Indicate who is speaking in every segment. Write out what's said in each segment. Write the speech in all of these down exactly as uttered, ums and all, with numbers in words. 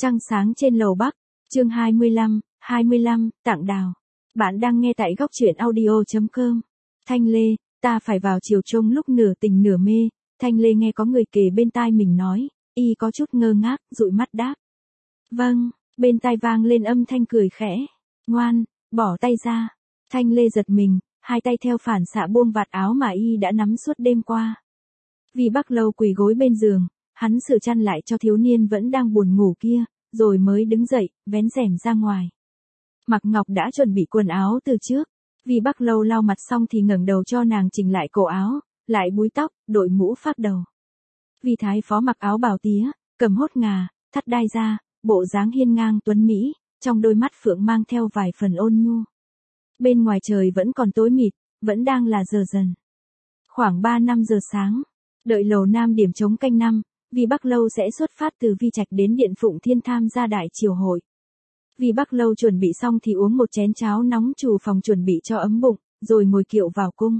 Speaker 1: Trăng sáng trên lầu Bắc, chương hai mươi lăm, hai mươi lăm, tặng đào. Bạn đang nghe tại góc truyện audio chấm com. Thanh Lê, ta phải vào chiều trông lúc nửa tỉnh nửa mê. Thanh Lê nghe có người kể bên tai mình nói, y có chút ngơ ngác, dụi mắt đáp. Vâng, bên tai vang lên âm thanh cười khẽ. Ngoan, bỏ tay ra. Thanh Lê giật mình, hai tay theo phản xạ buông vạt áo mà y đã nắm suốt đêm qua. Vì Bắc Lâu quỳ gối bên giường, hắn sửa chăn lại cho thiếu niên vẫn đang buồn ngủ kia, rồi mới đứng dậy, vén rèm ra ngoài. Mạc Ngọc đã chuẩn bị quần áo từ trước. Vì Bắc Lâu lau mặt xong thì ngẩng đầu cho nàng chỉnh lại cổ áo, lại búi tóc, đội mũ phác đầu. Vì Thái Phó mặc áo bào tía, cầm hốt ngà, thắt đai ra, bộ dáng hiên ngang tuấn mỹ, trong đôi mắt phượng mang theo vài phần ôn nhu. Bên ngoài trời vẫn còn tối mịt, vẫn đang là giờ dần. Khoảng ba năm giờ sáng, đợi Lầu Nam điểm trống canh năm, Vì Bắc Lâu sẽ xuất phát từ Vi Trạch đến Điện Phụng Thiên tham gia đại triều hội. Vì Bắc Lâu chuẩn bị xong thì uống một chén cháo nóng trù phòng chuẩn bị cho ấm bụng, rồi ngồi kiệu vào cung.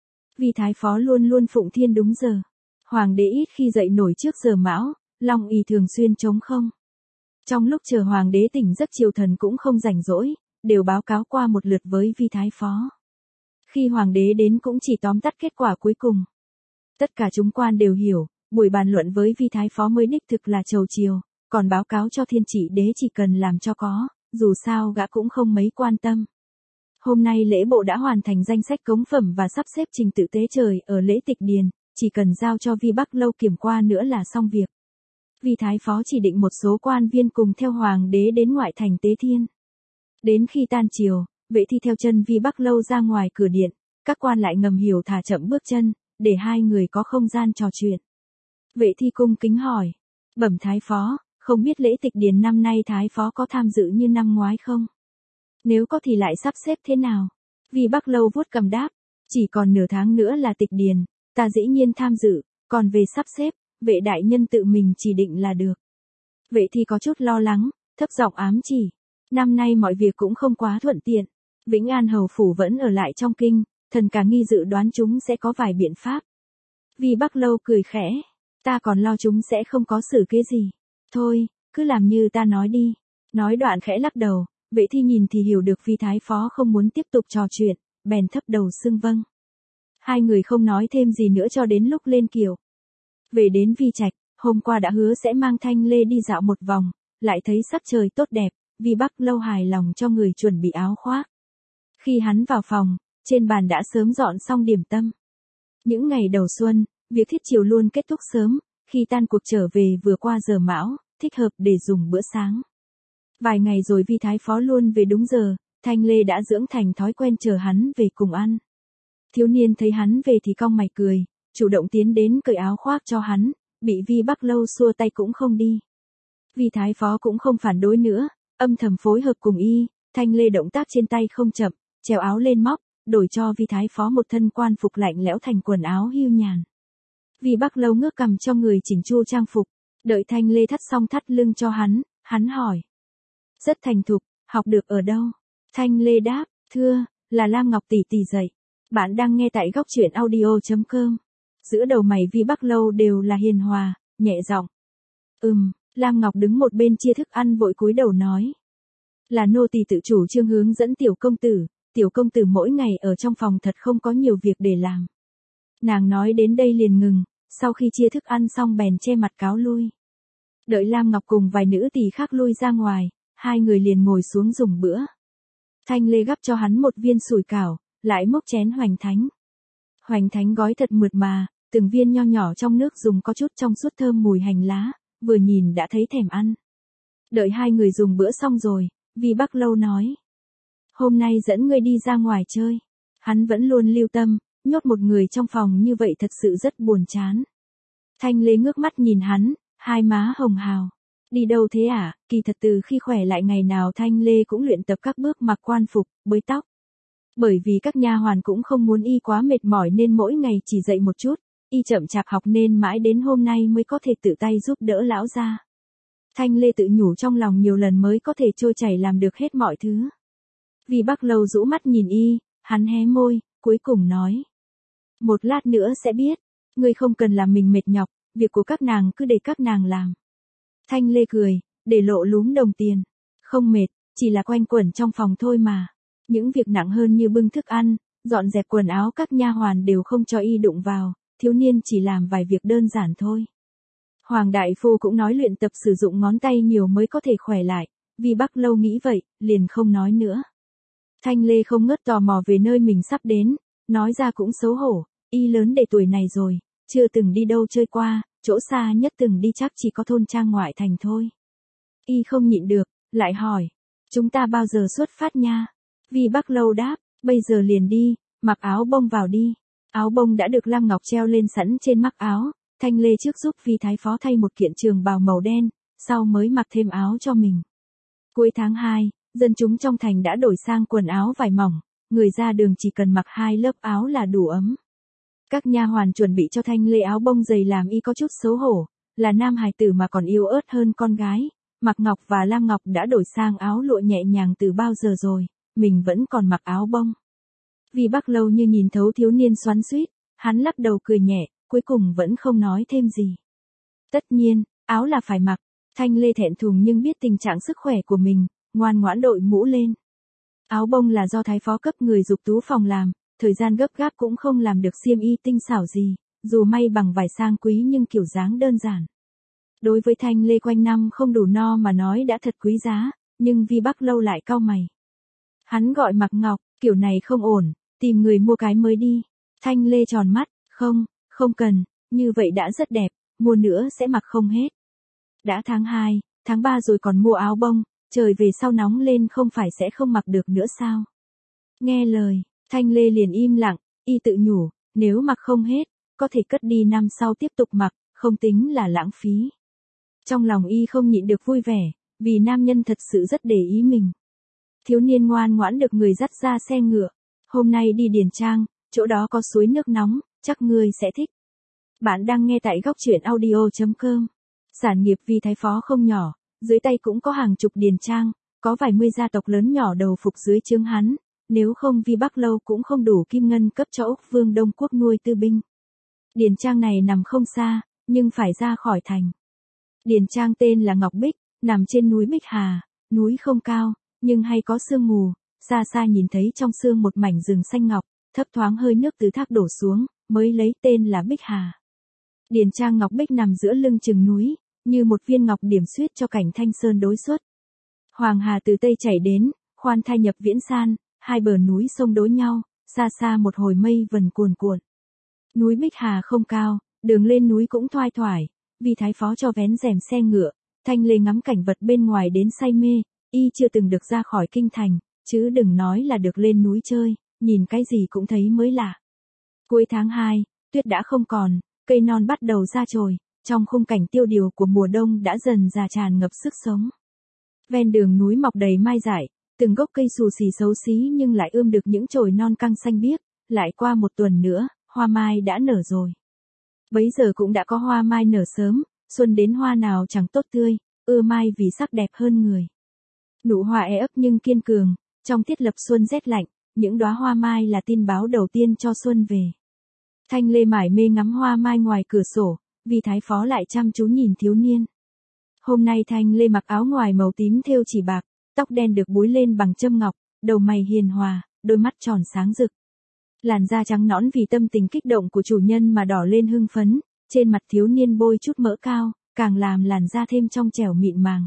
Speaker 1: Vì Thái Phó luôn luôn Phụng Thiên đúng giờ. Hoàng đế ít khi dậy nổi trước giờ mão, Long ỷ thường xuyên trống không. Trong lúc chờ Hoàng đế tỉnh giấc triều thần cũng không rảnh rỗi, đều báo cáo qua một lượt với Vi Thái Phó. Khi Hoàng đế đến cũng chỉ tóm tắt kết quả cuối cùng. Tất cả chúng quan đều hiểu, buổi bàn luận với Vi Thái Phó mới đích thực là chầu triều, còn báo cáo cho thiên trị đế chỉ cần làm cho có, dù sao gã cũng không mấy quan tâm. Hôm nay lễ bộ đã hoàn thành danh sách cống phẩm và sắp xếp trình tự tế trời ở lễ tịch điền, chỉ cần giao cho Vi Bắc Lâu kiểm qua nữa là xong việc. Vi Thái Phó chỉ định một số quan viên cùng theo Hoàng đế đến ngoại thành tế thiên. Đến khi tan triều, vệ thi theo chân Vi Bắc Lâu ra ngoài cửa điện, các quan lại ngầm hiểu thả chậm bước chân, để hai người có không gian trò chuyện. Vệ thi cung kính hỏi, bẩm Thái Phó, không biết lễ tịch điền năm nay Thái Phó có tham dự như năm ngoái không? Nếu có thì lại sắp xếp thế nào? Vi Bắc Lâu vuốt cằm đáp, chỉ còn nửa tháng nữa là tịch điền, ta dĩ nhiên tham dự, còn về sắp xếp, vệ đại nhân tự mình chỉ định là được. Vệ thi có chút lo lắng, thấp giọng ám chỉ, năm nay mọi việc cũng không quá thuận tiện. Vĩnh An hầu phủ vẫn ở lại trong kinh, thần cả nghi dự đoán chúng sẽ có vài biện pháp. Vi Bắc Lâu cười khẽ, ta còn lo chúng sẽ không có xử kế gì. Thôi, cứ làm như ta nói đi. Nói đoạn khẽ lắc đầu, vệ thi nhìn thì hiểu được Vi Thái Phó không muốn tiếp tục trò chuyện, bèn thấp đầu xưng vâng. Hai người không nói thêm gì nữa cho đến lúc lên kiệu. Về đến Vi Trạch, hôm qua đã hứa sẽ mang Thanh Lê đi dạo một vòng, lại thấy sắc trời tốt đẹp, Vi Bắc Lâu hài lòng cho người chuẩn bị áo khoác. Khi hắn vào phòng, trên bàn đã sớm dọn xong điểm tâm. Những ngày đầu xuân, việc thiết triều luôn kết thúc sớm, khi tan cuộc trở về vừa qua giờ mão, thích hợp để dùng bữa sáng. Vài ngày rồi Vi Thái Phó luôn về đúng giờ, Thanh Lê đã dưỡng thành thói quen chờ hắn về cùng ăn. Thiếu niên thấy hắn về thì cong mày cười, chủ động tiến đến cởi áo khoác cho hắn, bị Vi Bắc Lâu xua tay cũng không đi. Vi Thái Phó cũng không phản đối nữa, âm thầm phối hợp cùng y, Thanh Lê động tác trên tay không chậm, treo áo lên móc, đổi cho Vi Thái Phó một thân quan phục lạnh lẽo thành quần áo hưu nhàn. Vi Bắc Lâu ngước cằm cho người chỉnh chu trang phục, đợi Thanh Lê thắt xong thắt lưng cho hắn, hắn hỏi. Rất thành thục, học được ở đâu? Thanh Lê đáp, thưa, là Lam Ngọc tỷ tỷ dạy. Bạn đang nghe tại góc truyện audio chấm com. Giữa đầu mày Vi Bắc Lâu đều là hiền hòa, nhẹ giọng. Ừm, Lam Ngọc đứng một bên chia thức ăn vội cúi đầu nói. Là nô tỳ tự chủ trương hướng dẫn tiểu công tử, tiểu công tử mỗi ngày ở trong phòng thật không có nhiều việc để làm. Nàng nói đến đây liền ngừng, sau khi chia thức ăn xong bèn che mặt cáo lui. Đợi Lam Ngọc cùng vài nữ tỳ khác lui ra ngoài, hai người liền ngồi xuống dùng bữa. Thanh Lê gắp cho hắn một viên sủi cảo, lại múc chén hoành thánh. Hoành thánh gói thật mượt mà, từng viên nho nhỏ trong nước dùng có chút trong suốt thơm mùi hành lá, vừa nhìn đã thấy thèm ăn. Đợi hai người dùng bữa xong rồi, Vi Bắc Lâu nói. Hôm nay dẫn ngươi đi ra ngoài chơi. Hắn vẫn luôn lưu tâm, nhốt một người trong phòng như vậy thật sự rất buồn chán. Thanh Lê ngước mắt nhìn hắn, hai má hồng hào. Đi đâu thế à? Kỳ thật từ khi khỏe lại ngày nào Thanh Lê cũng luyện tập các bước mặc quan phục, bới tóc. Bởi vì các nha hoàn cũng không muốn y quá mệt mỏi nên mỗi ngày chỉ dậy một chút, y chậm chạp học nên mãi đến hôm nay mới có thể tự tay giúp đỡ lão gia. Thanh Lê tự nhủ trong lòng nhiều lần mới có thể trôi chảy làm được hết mọi thứ. Vi Bắc Lâu rũ mắt nhìn y, hắn hé môi, cuối cùng nói. Một lát nữa sẽ biết, ngươi không cần làm mình mệt nhọc, việc của các nàng cứ để các nàng làm. Thanh Lê cười, để lộ lúm đồng tiền. Không mệt, chỉ là quanh quẩn trong phòng thôi mà. Những việc nặng hơn như bưng thức ăn, dọn dẹp quần áo các nha hoàn đều không cho y đụng vào, thiếu niên chỉ làm vài việc đơn giản thôi. Hoàng đại phu cũng nói luyện tập sử dụng ngón tay nhiều mới có thể khỏe lại, Vi Bắc Lâu nghĩ vậy, liền không nói nữa. Thanh Lê không ngớt tò mò về nơi mình sắp đến, nói ra cũng xấu hổ, y lớn để tuổi này rồi, chưa từng đi đâu chơi qua, chỗ xa nhất từng đi chắc chỉ có thôn trang ngoại thành thôi. Y không nhịn được, lại hỏi, chúng ta bao giờ xuất phát nha? Vi Bắc Lâu đáp, bây giờ liền đi, mặc áo bông vào đi. Áo bông đã được Lam Ngọc treo lên sẵn trên mắc áo, Thanh Lê trước giúp Vi Thái Phó thay một kiện trường bào màu đen, sau mới mặc thêm áo cho mình. Cuối tháng hai, dân chúng trong thành đã đổi sang quần áo vải mỏng, người ra đường chỉ cần mặc hai lớp áo là đủ ấm. Các nha hoàn chuẩn bị cho Thanh Lê áo bông dày làm y có chút xấu hổ, là nam hài tử mà còn yếu ớt hơn con gái. Mạc Ngọc và Lam Ngọc đã đổi sang áo lụa nhẹ nhàng từ bao giờ rồi, mình vẫn còn mặc áo bông. Vi Bắc Lâu như nhìn thấu thiếu niên xoắn xuýt, hắn lắc đầu cười nhẹ, cuối cùng vẫn không nói thêm gì. Tất nhiên, áo là phải mặc. Thanh Lê thẹn thùng nhưng biết tình trạng sức khỏe của mình, ngoan ngoãn đội mũ lên. Áo bông là do Thái Phó cấp người giục tú phòng làm, thời gian gấp gáp cũng không làm được xiêm y tinh xảo gì, dù may bằng vải sang quý nhưng kiểu dáng đơn giản. Đối với Thanh Lê quanh năm không đủ no mà nói đã thật quý giá, nhưng Vi Bắc Lâu lại cau mày. Hắn gọi Mạc Ngọc, kiểu này không ổn, tìm người mua cái mới đi. Thanh Lê tròn mắt, không, không cần, như vậy đã rất đẹp, mua nữa sẽ mặc không hết. Đã tháng hai, tháng ba rồi còn mua áo bông, trời về sau nóng lên không phải sẽ không mặc được nữa sao? Nghe lời, Thanh Lê liền im lặng, y tự nhủ, nếu mặc không hết, có thể cất đi năm sau tiếp tục mặc, không tính là lãng phí. Trong lòng y không nhịn được vui vẻ, vì nam nhân thật sự rất để ý mình. Thiếu niên ngoan ngoãn được người dắt ra xe ngựa, hôm nay đi Điền Trang, chỗ đó có suối nước nóng, chắc ngươi sẽ thích. Bạn đang nghe tại góc truyện audio chấm com. Sản nghiệp Vi Thái Phó không nhỏ, dưới tay cũng có hàng chục điền trang, có vài mươi gia tộc lớn nhỏ đầu phục dưới trướng hắn, nếu không Vi Bắc Lâu cũng không đủ kim ngân cấp cho Úc Vương Đông Quốc nuôi tư binh. Điền trang này nằm không xa, nhưng phải ra khỏi thành. Điền trang tên là Ngọc Bích, nằm trên núi Bích Hà, núi không cao, nhưng hay có sương mù, xa xa nhìn thấy trong sương một mảnh rừng xanh ngọc, thấp thoáng hơi nước từ thác đổ xuống, mới lấy tên là Bích Hà. Điền trang Ngọc Bích nằm giữa lưng chừng núi, như một viên ngọc điểm xuyết cho cảnh Thanh Sơn đối xuất. Hoàng Hà từ Tây chảy đến, khoan thai nhập Viễn San, hai bờ núi sông đối nhau, xa xa một hồi mây vần cuồn cuộn. Núi Bích Hà không cao, đường lên núi cũng thoai thoải, vì Thái Phó cho vén rèm xe ngựa, Thanh Lê ngắm cảnh vật bên ngoài đến say mê, y chưa từng được ra khỏi kinh thành, chứ đừng nói là được lên núi chơi, nhìn cái gì cũng thấy mới lạ. Cuối tháng hai, tuyết đã không còn, cây non bắt đầu ra chồi, trong khung cảnh tiêu điều của mùa đông đã dần già tràn ngập sức sống. Ven đường núi mọc đầy mai dại, từng gốc cây xù xì xấu xí nhưng lại ươm được những chồi non căng xanh biếc, lại qua một tuần nữa, hoa mai đã nở rồi. Bấy giờ cũng đã có hoa mai nở sớm, xuân đến hoa nào chẳng tốt tươi, ưa mai vì sắc đẹp hơn người. Nụ hoa e ấp nhưng kiên cường, trong tiết lập xuân rét lạnh, những đóa hoa mai là tin báo đầu tiên cho xuân về. Thanh Lê mải mê ngắm hoa mai ngoài cửa sổ, vì Thái Phó lại chăm chú nhìn thiếu niên. Hôm nay Thanh Lê mặc áo ngoài màu tím thêu chỉ bạc, tóc đen được búi lên bằng châm ngọc, đầu mày hiền hòa, đôi mắt tròn sáng rực. Làn da trắng nõn vì tâm tình kích động của chủ nhân mà đỏ lên hưng phấn, trên mặt thiếu niên bôi chút mỡ cao, càng làm làn da thêm trong trẻo mịn màng.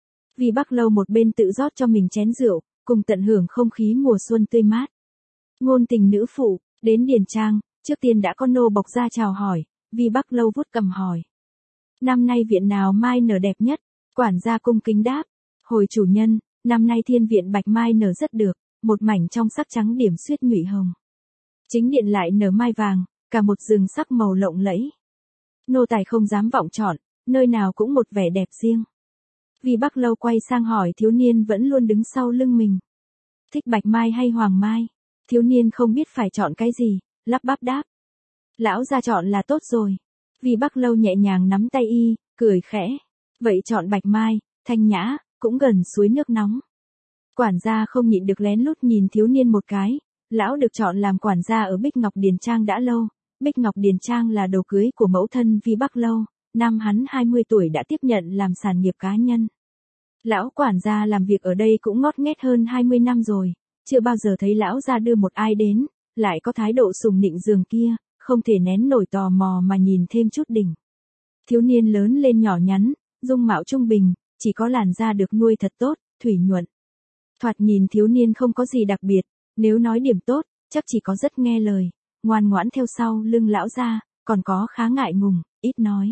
Speaker 1: Vi Bắc Lâu một bên tự rót cho mình chén rượu, cùng tận hưởng không khí mùa xuân tươi mát. Ngôn tình nữ phụ, đến Điền Trang, trước tiên đã có nô bộc ra chào hỏi, Vi Bắc Lâu vuốt cầm hỏi. Năm nay viện nào mai nở đẹp nhất? Quản gia cung kính đáp. Hồi chủ nhân, năm nay thiên viện bạch mai nở rất được, một mảnh trong sắc trắng điểm xuyết nhụy hồng. Chính điện lại nở mai vàng, cả một rừng sắc màu lộng lẫy. Nô tài không dám vọng chọn, nơi nào cũng một vẻ đẹp riêng. Vi Bắc Lâu quay sang hỏi thiếu niên vẫn luôn đứng sau lưng mình. Thích bạch mai hay hoàng mai? Thiếu niên không biết phải chọn cái gì, lắp bắp đáp. Lão gia chọn là tốt rồi. Vi Bắc Lâu nhẹ nhàng nắm tay y, cười khẽ. Vậy chọn bạch mai, thanh nhã, cũng gần suối nước nóng. Quản gia không nhịn được lén lút nhìn thiếu niên một cái. Lão được chọn làm quản gia ở Bích Ngọc Điền Trang đã lâu. Bích Ngọc Điền Trang là đồ cưới của mẫu thân Vi Bắc Lâu. Năm hắn hai mươi tuổi đã tiếp nhận làm sản nghiệp cá nhân. Lão quản gia làm việc ở đây cũng ngót nghét hơn hai mươi năm rồi, chưa bao giờ thấy lão gia đưa một ai đến, lại có thái độ sùng nịnh giường kia, không thể nén nổi tò mò mà nhìn thêm chút đỉnh. Thiếu niên lớn lên nhỏ nhắn, dung mạo trung bình, chỉ có làn da được nuôi thật tốt, thủy nhuận. Thoạt nhìn thiếu niên không có gì đặc biệt, nếu nói điểm tốt, chắc chỉ có rất nghe lời, ngoan ngoãn theo sau lưng lão gia, còn có khá ngại ngùng, ít nói.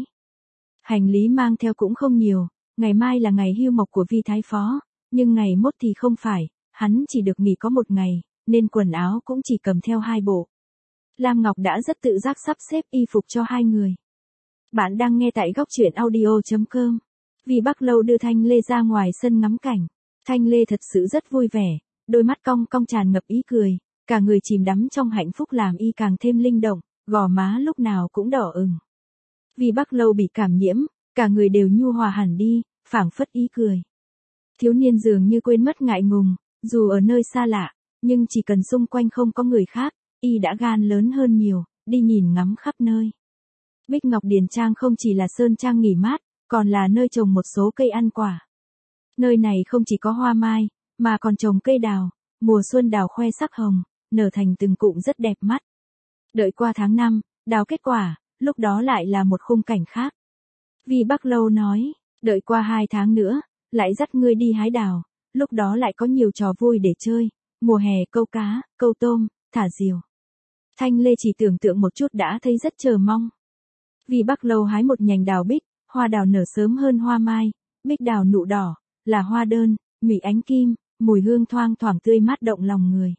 Speaker 1: Hành lý mang theo cũng không nhiều, ngày mai là ngày hưu mộc của Vi Thái Phó, nhưng ngày mốt thì không phải, hắn chỉ được nghỉ có một ngày, nên quần áo cũng chỉ cầm theo hai bộ. Lam Ngọc đã rất tự giác sắp xếp y phục cho hai người. Bạn đang nghe tại góc truyện audio chấm com. Vi Bắc Lâu đưa Thanh Lê ra ngoài sân ngắm cảnh. Thanh Lê thật sự rất vui vẻ, đôi mắt cong cong tràn ngập ý cười, cả người chìm đắm trong hạnh phúc làm y càng thêm linh động, gò má lúc nào cũng đỏ ửng. Vi Bắc Lâu bị cảm nhiễm, cả người đều nhu hòa hẳn đi, phảng phất ý cười. Thiếu niên dường như quên mất ngại ngùng, dù ở nơi xa lạ, nhưng chỉ cần xung quanh không có người khác, y đã gan lớn hơn nhiều, đi nhìn ngắm khắp nơi. Bích Ngọc Điền Trang không chỉ là sơn trang nghỉ mát, còn là nơi trồng một số cây ăn quả. Nơi này không chỉ có hoa mai, mà còn trồng cây đào, mùa xuân đào khoe sắc hồng, nở thành từng cụm rất đẹp mắt. Đợi qua tháng năm, đào kết quả, lúc đó lại là một khung cảnh khác. Vi Bắc Lâu nói, đợi qua hai tháng nữa, lại dắt ngươi đi hái đào, lúc đó lại có nhiều trò vui để chơi, mùa hè câu cá, câu tôm, thả diều. Thanh Lê chỉ tưởng tượng một chút đã thấy rất chờ mong. Vi Bắc Lâu hái một nhành đào bích, hoa đào nở sớm hơn hoa mai, bích đào nụ đỏ, là hoa đơn, nhụy ánh kim, mùi hương thoang thoảng tươi mát động lòng người.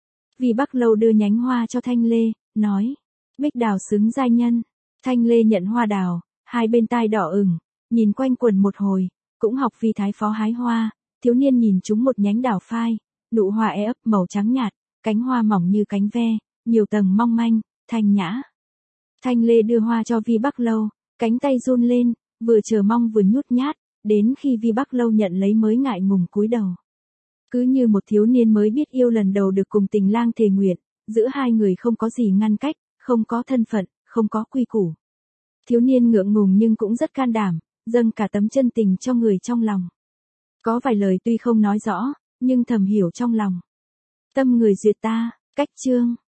Speaker 1: Vi Bắc Lâu đưa nhánh hoa cho Thanh Lê, nói, bích đào xứng giai nhân. Thanh Lê nhận hoa đào, hai bên tai đỏ ửng, nhìn quanh quần một hồi, cũng học Vi Thái Phó hái hoa, thiếu niên nhìn chúng một nhánh đào phai, nụ hoa e ấp màu trắng nhạt, cánh hoa mỏng như cánh ve, nhiều tầng mong manh, thanh nhã. Thanh Lê đưa hoa cho Vi Bắc Lâu, cánh tay run lên, vừa chờ mong vừa nhút nhát, đến khi Vi Bắc Lâu nhận lấy mới ngại ngùng cúi đầu. Cứ như một thiếu niên mới biết yêu lần đầu được cùng tình lang thề nguyện, giữa hai người không có gì ngăn cách, không có thân phận, không có quy củ. Thiếu niên ngượng ngùng nhưng cũng rất can đảm, dâng cả tấm chân tình cho người trong lòng. Có vài lời tuy không nói rõ, nhưng thầm hiểu trong lòng. Tâm người duyệt ta, cách chương.